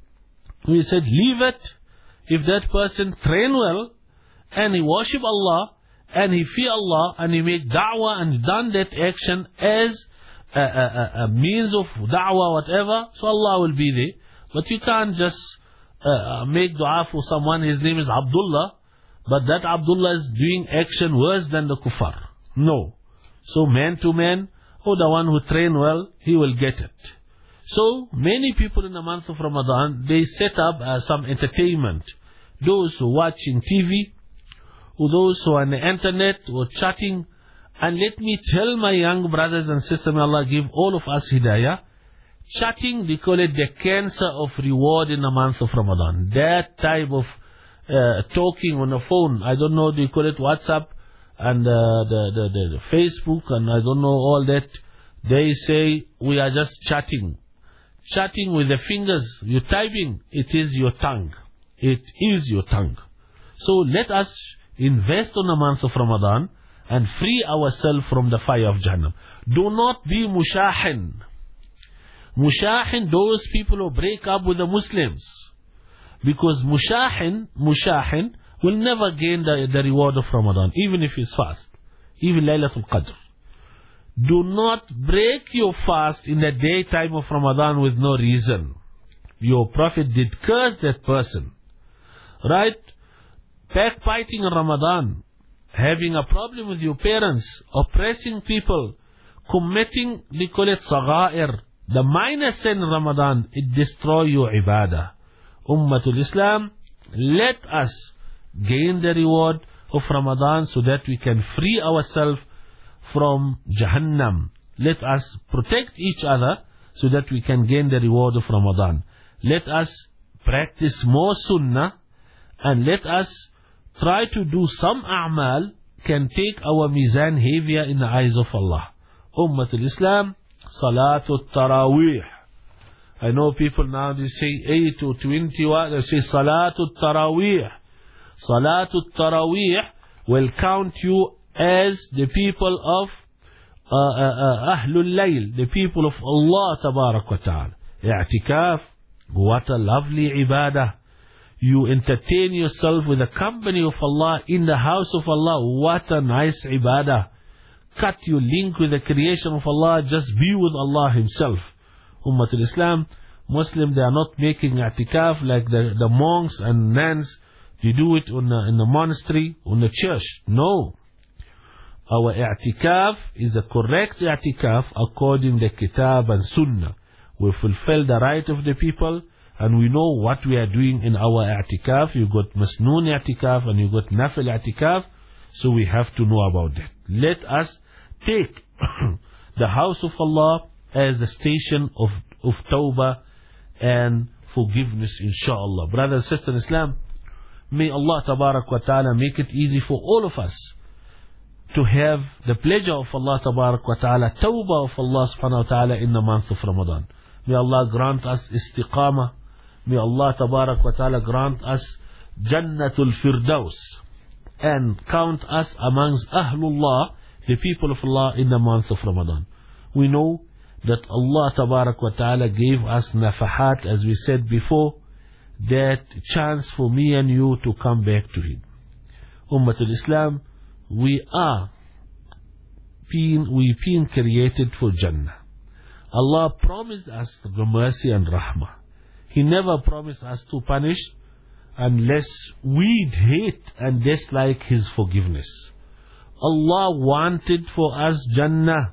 We said, leave it. If that person train well and he worship Allah and he fear Allah and he make da'wah and done that action as a, a, a means of da'wah, whatever, so Allah will be there. But you can't just uh, make dua for someone, his name is Abdullah, but that Abdullah is doing action worse than the kuffar. No. So man to man, or the one who train well, he will get it. So many people in the month of Ramadan, they set up uh, some entertainment. Those who are watching T V, or those who are on the internet, or chatting. And let me tell my young brothers and sisters, may Allah give all of us hidayah. Chatting, they call it the cancer of reward in the month of Ramadan. That type of uh, talking on the phone, I don't know, they call it WhatsApp and uh, the, the, the, the Facebook and I don't know all that. They say we are just chatting. Chatting with the fingers, you're typing, it is your tongue. It is your tongue. So let us invest on the month of Ramadan and free ourselves from the fire of Jahannam. Do not be mushahin. Mushahin, those people who break up with the Muslims. Because mushahin, mushahin will never gain the, the reward of Ramadan, even if he's fast. Even Laylatul Qadr. Do not break your fast in the daytime of Ramadan with no reason. Your Prophet did curse that person. Right? Backbiting in Ramadan, having a problem with your parents, oppressing people, committing, they call it sagha'ir. The minor sin in Ramadan, it destroy your ibadah. Ummatul Islam, let us gain the reward of Ramadan so that we can free ourselves from Jahannam. Let us protect each other so that we can gain the reward of Ramadan. Let us practice more sunnah and let us try to do some a'mal can take our mizan heavier in the eyes of Allah. Ummatul Islam, Salatul Taraweeh. I know people now they say eight or twenty, they say Salatul Taraweeh. Salatul Taraweeh will count you as the people of uh, uh, uh, Ahlul Layl, the people of Allah Tabarak wa Ta'ala. I'tikaf, what a lovely ibadah. You entertain yourself with the company of Allah in the house of Allah. What a nice ibadah. Cut your link with the creation of Allah. Just be with Allah Himself. Ummatul Islam, Muslims, they are not making i'tikaf like the, the monks and nuns. They do it in the, in the monastery, in the church. No. Our i'tikaf is the correct i'tikaf according to the kitab and sunnah. We fulfill the right of the people. And we know what we are doing in our i'tikaf. You got masnoon i'tikaf and you got nafil i'tikaf. So we have to know about that. Let us take the house of Allah as a station of, of tawbah and forgiveness, inshallah. Brothers and sisters in Islam, may Allah Tabarak wa Ta'ala make it easy for all of us to have the pleasure of Allah Tabarak wa Ta'ala, tawbah of Allah Subhanahu wa Ta'ala in the month of Ramadan. May Allah grant us istiqamah. May Allah Tabarak wa Ta'ala grant us Jannatul Firdaus and count us amongst Ahlullah, the people of Allah in the month of Ramadan. We know that Allah Tabarak wa Ta'ala gave us nafahat, as we said before, that chance for me and you to come back to Him. Ummatul Islam, we are being, we being created for Jannah. Allah promised us the mercy and rahmah. He never promised us to punish unless we hate and dislike His forgiveness. Allah wanted for us Jannah.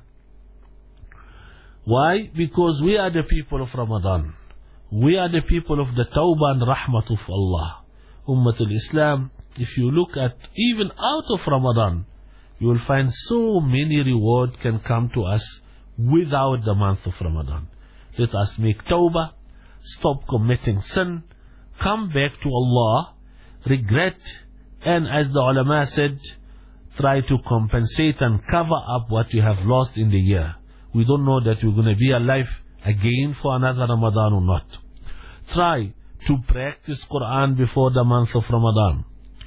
Why? Because we are the people of Ramadan. We are the people of the Tawbah and Rahmat of Allah. Ummatul Islam, if you look at even out of Ramadan, you will find so many reward can come to us without the month of Ramadan. Let us make Tawbah, stop committing sin, come back to Allah, regret, and as the ulama said, try to compensate and cover up what you have lost in the year. We don't know that we're going to be alive again for another Ramadan or not. Try to practice Quran before the month of Ramadan.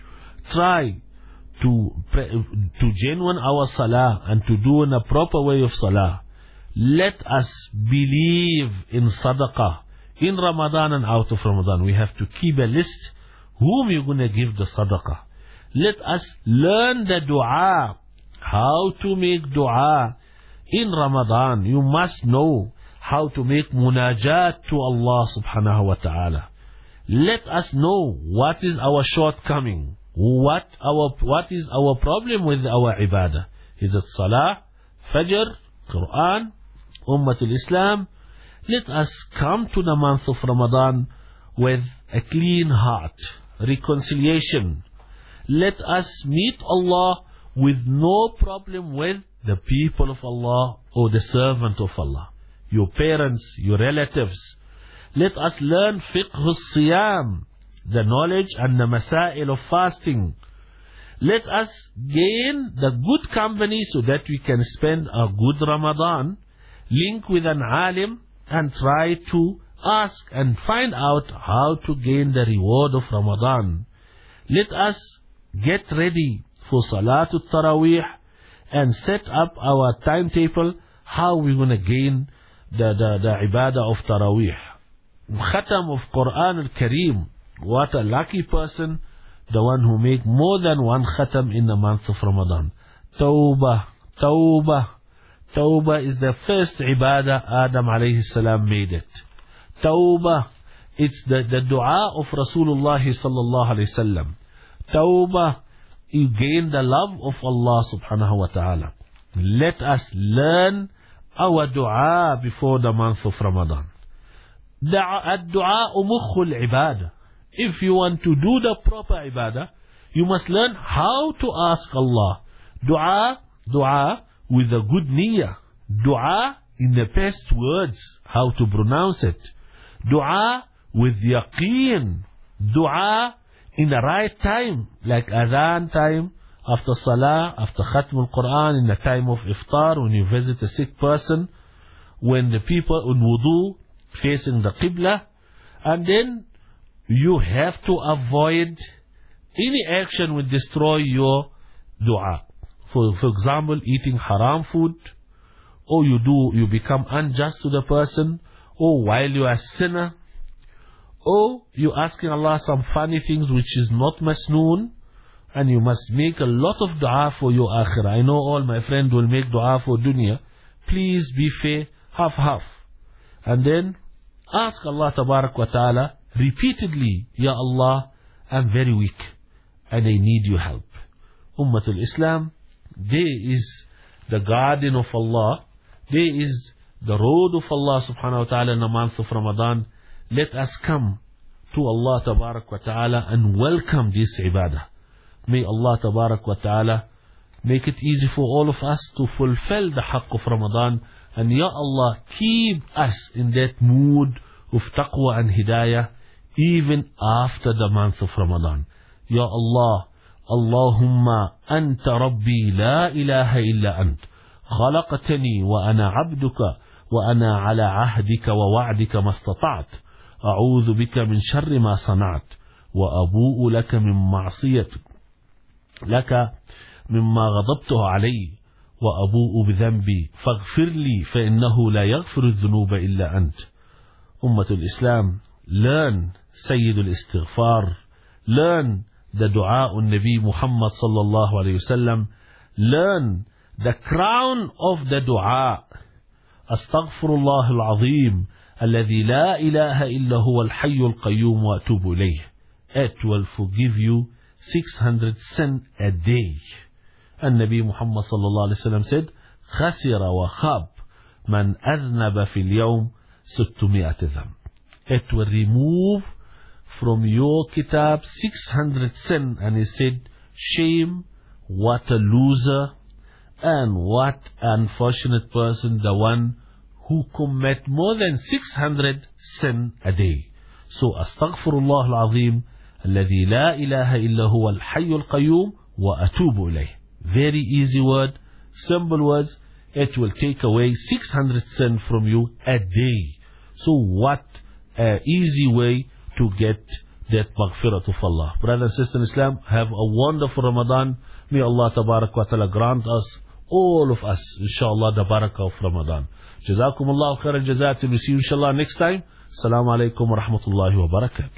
Try to to genuine our salah and to do in a proper way of salah. Let us believe in sadaqah in Ramadan and out of Ramadan. We have to keep a list whom you're going to give the sadaqah. Let us learn the dua, how to make dua in Ramadan. You must know how to make munajat to Allah subhanahu wa ta'ala. Let us know what is our shortcoming, what our what is our problem with our ibadah. Is it salah, fajr, Quran, Ummatul Islam? Let us come to the month of Ramadan with a clean heart, reconciliation. Let us meet Allah with no problem with the people of Allah or the servant of Allah, your parents, your relatives. Let us learn fiqh al-siyam, the knowledge and the masail of fasting. Let us gain the good company so that we can spend a good Ramadan, link with an alim and try to ask and find out how to gain the reward of Ramadan. Let us get ready for Salatul Taraweeh and set up our timetable how we're going to gain the, the, the ibadah of Taraweeh. Khatam of Quran al-Kareem. What a lucky person, the one who make more than one khatam in the month of Ramadan. Tawbah, Tawbah, Tawbah is the first ibadah Adam alayhi salam made it. Tawbah, it's the, the dua of Rasulullah sallallahu alayhi wasallam. Tawbah, you gain the love of Allah subhanahu wa ta'ala. Let us learn our dua before the month of Ramadan. Ad-du'a mukhul ibadah. If you want to do the proper ibadah, you must learn how to ask Allah. Dua, dua with a good niyyah. Dua in the best words, how to pronounce it. Dua with yaqeen. Dua in the right time, like adhan time, after salah, after khatm al-Quran, in the time of iftar, when you visit a sick person, when the people in wudu, facing the qibla, and then you have to avoid any action will destroy your dua. For, for example, eating haram food, or you do, you become unjust to the person, or while you are a sinner, or you asking Allah some funny things which is not masnoon, and you must make a lot of dua for your akhirah. I know all my friends will make dua for dunya. Please be fair, half half. And then ask Allah tabarak wa ta'ala repeatedly, Ya Allah, I'm very weak and I need your help. Ummatul Islam, there is the garden of Allah, there is the road of Allah subhanahu wa ta'ala in the month of Ramadan. Let us come to Allah tabarak wa ta'ala and welcome this ibadah. May Allah tabarak wa ta'ala make it easy for all of us to fulfill the haqq of Ramadan. And Ya Allah, keep us in that mood of taqwa and hidayah even after the month of Ramadan. Ya Allah, Allahumma anta rabbi la ilaha illa ant. خلقتني وأنا عبدك وأنا على عهدك ووعدك ما استطعت. أعوذ بك من شر ما صنعت وأبوء لك من معصيتك لك مما غضبته علي وأبوء بذنبي فاغفر لي فإنه لا يغفر الذنوب إلا أنت. Ummatul Islam, learn Sayyidul Istighfar, learn the dua on Nabi Muhammad sallallahu alayhi wasallam, learn the crown of the dua. Astaghfirullah al-azim alladhi la ilaha illa huwa al-hayyul qayyum wa atubu ilayh. It will forgive you six hundred sin a day. And Nabi Muhammad sallallahu alayhi wasallam said, khasira wa khab man adhnaba fil yawm ستمائة ذنب. It will remove from your kitab six hundred sin. And he said, shame, what a loser, and what unfortunate person, the one who commit more than six hundred sin a day. So, astaghfirullah al-azim, alladhi la ilaha illa huwa al-hayyul qayyum, wa atubu ilayh. Very easy word, simple words. It will take away six hundred sins from you a day. So what an easy way to get that maghfirah of Allah. Brothers and sisters in Islam, have a wonderful Ramadan. May Allah tabarak wa ta'ala grant us, all of us, inshallah, the barakah of Ramadan. Jazakumullahu khairan jazaa. Till we see you inshallah next time. Assalamu alaikum wa rahmatullahi wa barakatuh.